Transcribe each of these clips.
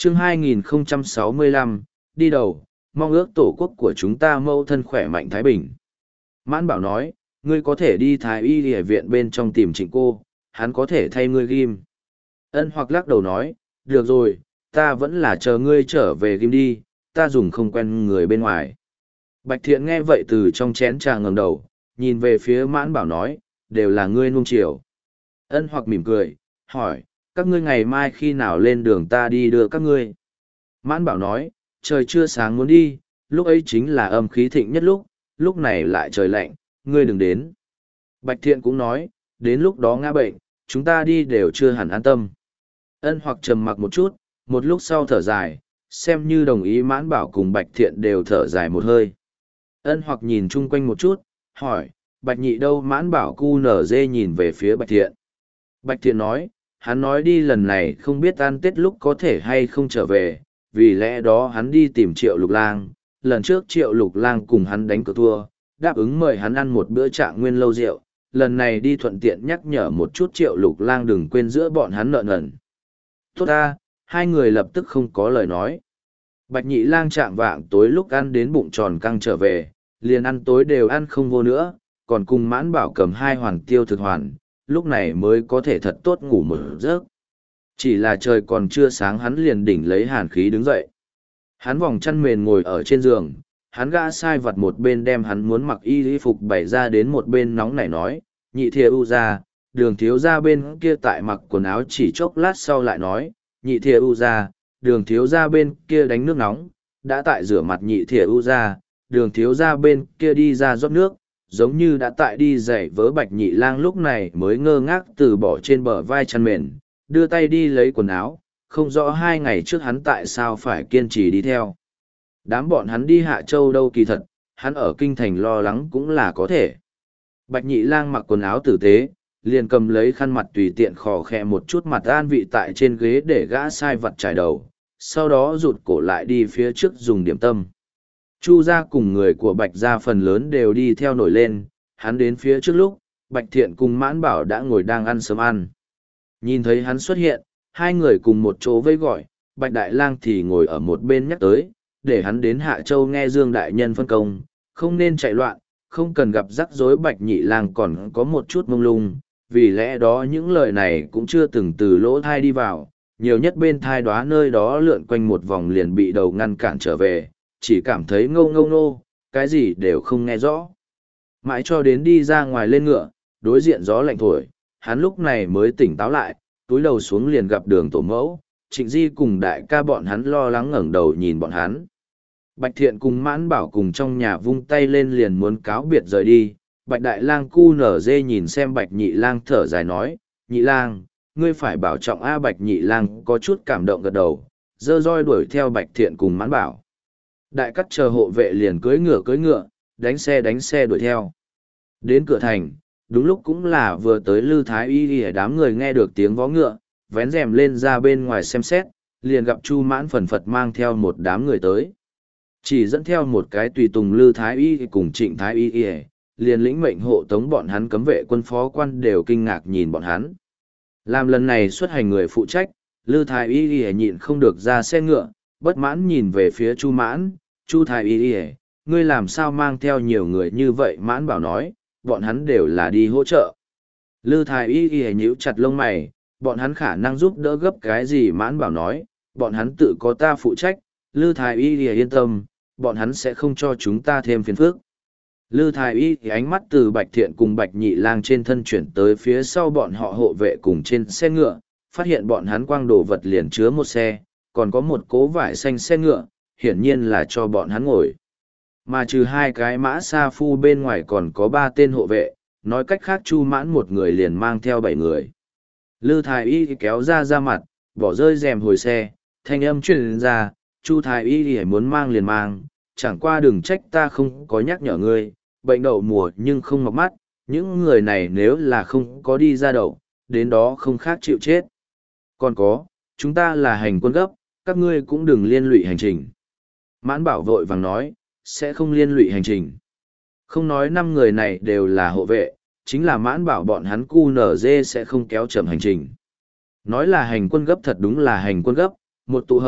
chương 2065, đi đầu, mong ước tổ quốc của chúng ta mâu thân khỏe mạnh Thái Bình. Mãn Bảo nói, ngươi có thể đi Thái Y Y viện bên trong tìm Trịnh cô, hắn có thể thay ngươi ghim. Ân Hoặc lắc đầu nói, được rồi, ta vẫn là chờ ngươi trở về ghim đi, ta dùng không quen người bên ngoài. Bạch Thiện nghe vậy từ trong chén trà ngẩng đầu, nhìn về phía Mãn Bảo nói, đều là ngươi nuông chiều. Ân Hoặc mỉm cười, hỏi, các ngươi ngày mai khi nào lên đường ta đi đưa các ngươi? Mãn Bảo nói, trời chưa sáng muốn đi, lúc ấy chính là âm khí thịnh nhất lúc này lại trời lạnh, ngươi đừng đến. Bạch Thiện cũng nói, đến lúc đó ngã bệnh, chúng ta đi đều chưa hẳn an tâm. Ân Hoặc trầm mặc một chút, một lúc sau thở dài, xem như đồng ý. Mãn Bảo cùng Bạch Thiện đều thở dài một hơi. Ân Hoặc nhìn chung quanh một chút, hỏi, Bạch Nhị đâu? Mãn Bảo cu nở dê nhìn về phía Bạch Thiện. Bạch Thiện nói, hắn nói đi lần này không biết ăn Tết lúc có thể hay không trở về, vì lẽ đó hắn đi tìm Triệu Lục Lang. Lần trước Triệu Lục Lang cùng hắn đánh cược thua, đáp ứng mời hắn ăn một bữa Trạng Nguyên lâu rượu, lần này đi thuận tiện nhắc nhở một chút Triệu Lục Lang đừng quên giữa bọn hắn nợ nần. Tốt ta, hai người lập tức không có lời nói. Bạch Nhị Lang chạm vạng tối lúc ăn đến bụng tròn căng trở về, liền ăn tối đều ăn không vô nữa, còn cùng Mãn Bảo cầm 2 hoàn tiêu thực hoàn, lúc này mới có thể thật tốt ngủ một giấc. Chỉ là trời còn chưa sáng hắn liền đỉnh lấy hàn khí đứng dậy. Hắn vòng chăn mền ngồi ở trên giường, hắn gã sai vặt một bên đem hắn muốn mặc y phục bày ra đến một bên nóng nảy nói, Nhị thìa u ra, Đường thiếu ra bên kia tại mặc quần áo chỉ chốc lát sau lại nói, Nhị thìa u ra, Đường thiếu ra bên kia đánh nước nóng, đã tại rửa mặt. Nhị thìa u ra, Đường thiếu ra bên kia đi ra rót nước, giống như đã tại đi dậy vớ. Bạch Nhị Lang lúc này mới ngơ ngác từ bỏ trên bờ vai chăn mền, đưa tay đi lấy quần áo, không rõ 2 ngày trước hắn tại sao phải kiên trì đi theo. Đám bọn hắn đi Hạ Châu đâu, kỳ thật, hắn ở kinh thành lo lắng cũng là có thể. Bạch Nhị Lang mặc quần áo tử tế, liền cầm lấy khăn mặt tùy tiện khò khẽ một chút mặt an vị tại trên ghế để gã sai vặt trải đầu, sau đó rụt cổ lại đi phía trước dùng điểm tâm. Chu gia cùng người của Bạch gia phần lớn đều đi theo nổi lên, hắn đến phía trước lúc, Bạch Thiện cùng Mãn Bảo đã ngồi đang ăn sớm ăn. Nhìn thấy hắn xuất hiện, hai người cùng một chỗ vây gọi, Bạch Đại Lang thì ngồi ở một bên nhắc tới, để hắn đến Hạ Châu nghe Dương Đại Nhân phân công, không nên chạy loạn, không cần gặp rắc rối. Bạch Nhị Lang còn có một chút mông lung, vì lẽ đó những lời này cũng chưa từng từ lỗ thai đi vào, nhiều nhất bên thai đoá nơi đó lượn quanh một vòng liền bị đầu ngăn cản trở về, chỉ cảm thấy ngâu ngâu nô, cái gì đều không nghe rõ. Mãi cho đến đi ra ngoài lên ngựa, đối diện gió lạnh thổi, hắn lúc này mới tỉnh táo lại, túi đầu xuống liền gặp Đường tổ mẫu, Trịnh Di cùng đại ca bọn hắn lo lắng ngẩng đầu nhìn bọn hắn. Bạch Thiện cùng Mãn Bảo cùng trong nhà vung tay lên liền muốn cáo biệt rời đi. Bạch Đại Lang cu nở dê nhìn xem Bạch Nhị Lang thở dài nói, Nhị Lang, ngươi phải bảo trọng a. Bạch Nhị Lang có chút cảm động gật đầu, giơ roi đuổi theo Bạch Thiện cùng Mãn Bảo. Đại cắt chờ hộ vệ liền cưỡi ngựa, đánh xe đuổi theo. Đến cửa thành, đúng lúc cũng là vừa tới Lư Thái Y. Đám người nghe được tiếng vó ngựa, vén rèm lên ra bên ngoài xem xét, liền gặp Chu Mãn phần phật mang theo một đám người tới. Chỉ dẫn theo một cái tùy tùng Lư Thái Y cùng Trịnh Thái Y, liền lĩnh mệnh hộ tống bọn hắn. Cấm vệ quân phó quan đều kinh ngạc nhìn bọn hắn. Làm lần này xuất hành người phụ trách, Lư Thái Y nhịn không được ra xe ngựa, bất mãn nhìn về phía Chu Mãn, Chu Thái Y, ngươi làm sao mang theo nhiều người như vậy? Mãn Bảo nói, bọn hắn đều là đi hỗ trợ. Lư Thái Y nhíu chặt lông mày, bọn hắn khả năng giúp đỡ gấp cái gì? Mãn Bảo nói, bọn hắn tự có ta phụ trách. Lư Thái Y yên tâm, bọn hắn sẽ không cho chúng ta thêm phiền phức. Lư Thái Y ánh mắt từ Bạch Thiện cùng Bạch Nhị Lang trên thân chuyển tới phía sau bọn họ hộ vệ cùng trên xe ngựa, phát hiện bọn hắn quang đồ vật liền chứa một xe, còn có một cố vải xanh xe ngựa, hiển nhiên là cho bọn hắn ngồi. Mà trừ 2 cái mã sa phu bên ngoài còn có 3 tên hộ vệ, nói cách khác Chu Mãn một người liền mang theo 7 người. Lư Thái Y kéo ra mặt, bỏ rơi rèm hồi xe, thanh âm truyền ra, Chu Thái Y muốn mang liền mang, chẳng qua đừng trách ta không có nhắc nhở ngươi, bệnh đậu mùa nhưng không mọc mắt, những người này nếu là không có đi ra đậu, đến đó không khác chịu chết. Còn có, chúng ta là hành quân gấp, các ngươi cũng đừng liên lụy hành trình. Mãn Bảo vội vàng nói, sẽ không liên lụy hành trình. Không nói 5 người này đều là hộ vệ, chính là Mãn Bảo bọn hắn cu nở dê sẽ không kéo chậm hành trình. Nói là hành quân gấp thật đúng là hành quân gấp, một tụ hợp,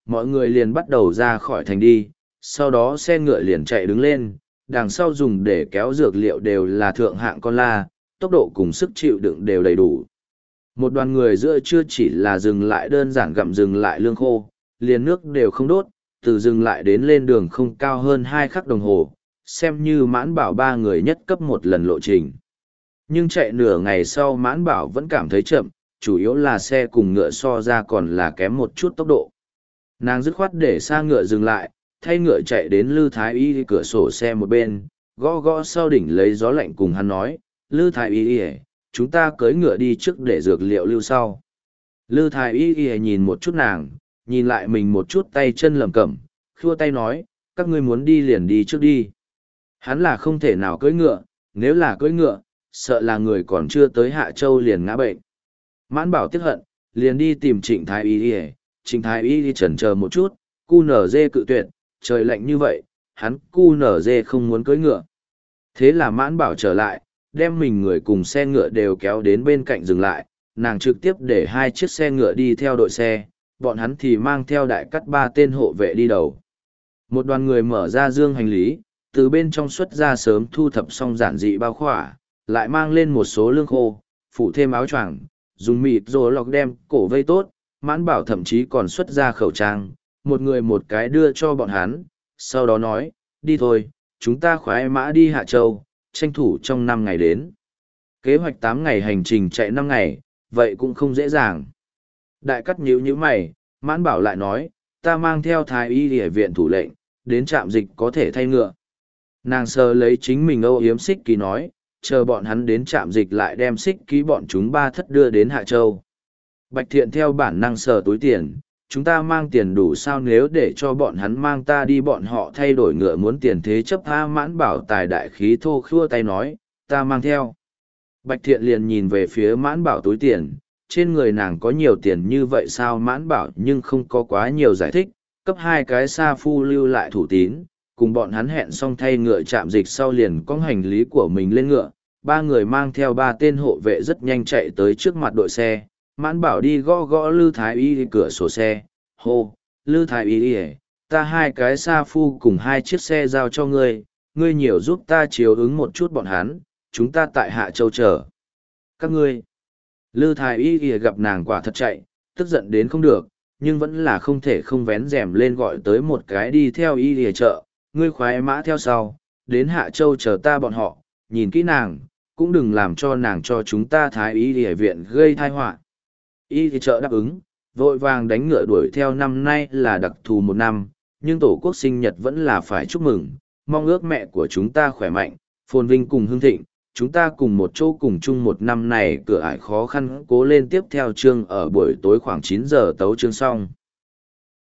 mọi người liền bắt đầu ra khỏi thành đi, sau đó xe ngựa liền chạy đứng lên, đằng sau dùng để kéo dược liệu đều là thượng hạng con la, tốc độ cùng sức chịu đựng đều đầy đủ. Một đoàn người giữa trưa chỉ là dừng lại đơn giản gặm dừng lại lương khô, liền nước đều không đốt, từ dừng lại đến lên đường không cao hơn 2 khắc đồng hồ, xem như Mãn Bảo 3 người nhất cấp một lần lộ trình. Nhưng chạy nửa ngày sau Mãn Bảo vẫn cảm thấy chậm, chủ yếu là xe cùng ngựa so ra còn là kém một chút tốc độ. Nàng dứt khoát để xa ngựa dừng lại, thay ngựa chạy đến Lư Thái Y cửa sổ xe một bên, gõ gõ sau đỉnh lấy gió lạnh cùng hắn nói, Lư Thái Y, chúng ta cưỡi ngựa đi trước để dược liệu lưu sau. Lư Thái Y nhìn một chút nàng, nhìn lại mình một chút tay chân lẩm cẩm, khua tay nói, các ngươi muốn đi liền đi trước đi. Hắn là không thể nào cưỡi ngựa, nếu là cưỡi ngựa, sợ là người còn chưa tới Hạ Châu liền ngã bệnh. Mãn Bảo tiếc hận, liền đi tìm Trịnh Thái Y. Trịnh Thái Y chần chờ một chút, cu nở dê cự tuyệt, trời lạnh như vậy, hắn cu nở dê không muốn cưỡi ngựa. Thế là Mãn Bảo trở lại, đem mình người cùng xe ngựa đều kéo đến bên cạnh dừng lại, nàng trực tiếp để 2 chiếc xe ngựa đi theo đội xe, bọn hắn thì mang theo đại cắt 3 tên hộ vệ đi đầu. Một đoàn người mở ra dương hành lý, từ bên trong xuất ra sớm thu thập xong giản dị bao khỏa, lại mang lên một số lương khô, phủ thêm áo choàng, dùng mịt rồi lọc đem cổ vây tốt, Mãn Bảo thậm chí còn xuất ra khẩu trang, một người một cái đưa cho bọn hắn, sau đó nói, đi thôi, chúng ta khoái mã đi Hạ Châu, tranh thủ trong 5 ngày đến. Kế hoạch 8 ngày hành trình chạy 5 ngày, vậy cũng không dễ dàng. Đại cắt nhíu nhíu mày, Mãn Bảo lại nói, ta mang theo Thái Y Địa viện thủ lệnh, đến trạm dịch có thể thay ngựa. Nàng sờ lấy chính mình âu yếm xích ký nói, chờ bọn hắn đến trạm dịch lại đem xích ký bọn chúng 3 thất đưa đến Hạ Châu. Bạch Thiện theo bản năng sờ túi tiền, chúng ta mang tiền đủ sao nếu để cho bọn hắn mang ta đi bọn họ thay đổi ngựa muốn tiền thế chấp tha. Mãn Bảo tài đại khí thô khua tay nói, ta mang theo. Bạch Thiện liền nhìn về phía Mãn Bảo túi tiền, trên người nàng có nhiều tiền như vậy sao? Mãn Bảo nhưng không có quá nhiều giải thích, cấp 2 cái sa phu lưu lại thủ tín, cùng bọn hắn hẹn xong thay ngựa chạm dịch sau liền có hành lý của mình lên ngựa, 3 người mang theo 3 tên hộ vệ rất nhanh chạy tới trước mặt đội xe. Mãn Bảo đi gõ gõ Lư Thái Y cửa sổ xe, hô, Lư Thái Y, ta 2 cái sa phu cùng 2 chiếc xe giao cho ngươi, ngươi nhiều giúp ta chiếu ứng một chút bọn hắn, chúng ta tại Hạ Châu chờ. Các ngươi, Lư Thái Y gặp nàng quả thật chạy, tức giận đến không được, nhưng vẫn là không thể không vén rèm lên gọi tới một cái đi theo Y chợ, ngươi khoái mã theo sau, đến Hạ Châu chờ ta bọn họ, nhìn kỹ nàng, cũng đừng làm cho nàng cho chúng ta Thái Y viện gây tai họa. Y chợ đáp ứng, vội vàng đánh ngựa đuổi theo. Năm nay là đặc thù 1 năm, nhưng tổ quốc sinh nhật vẫn là phải chúc mừng, mong ước mẹ của chúng ta khỏe mạnh, phồn vinh cùng hưng thịnh, chúng ta cùng một chỗ cùng chung 1 năm này cửa ải khó khăn cố lên. Tiếp theo chương ở buổi tối khoảng 9 giờ tấu chương xong.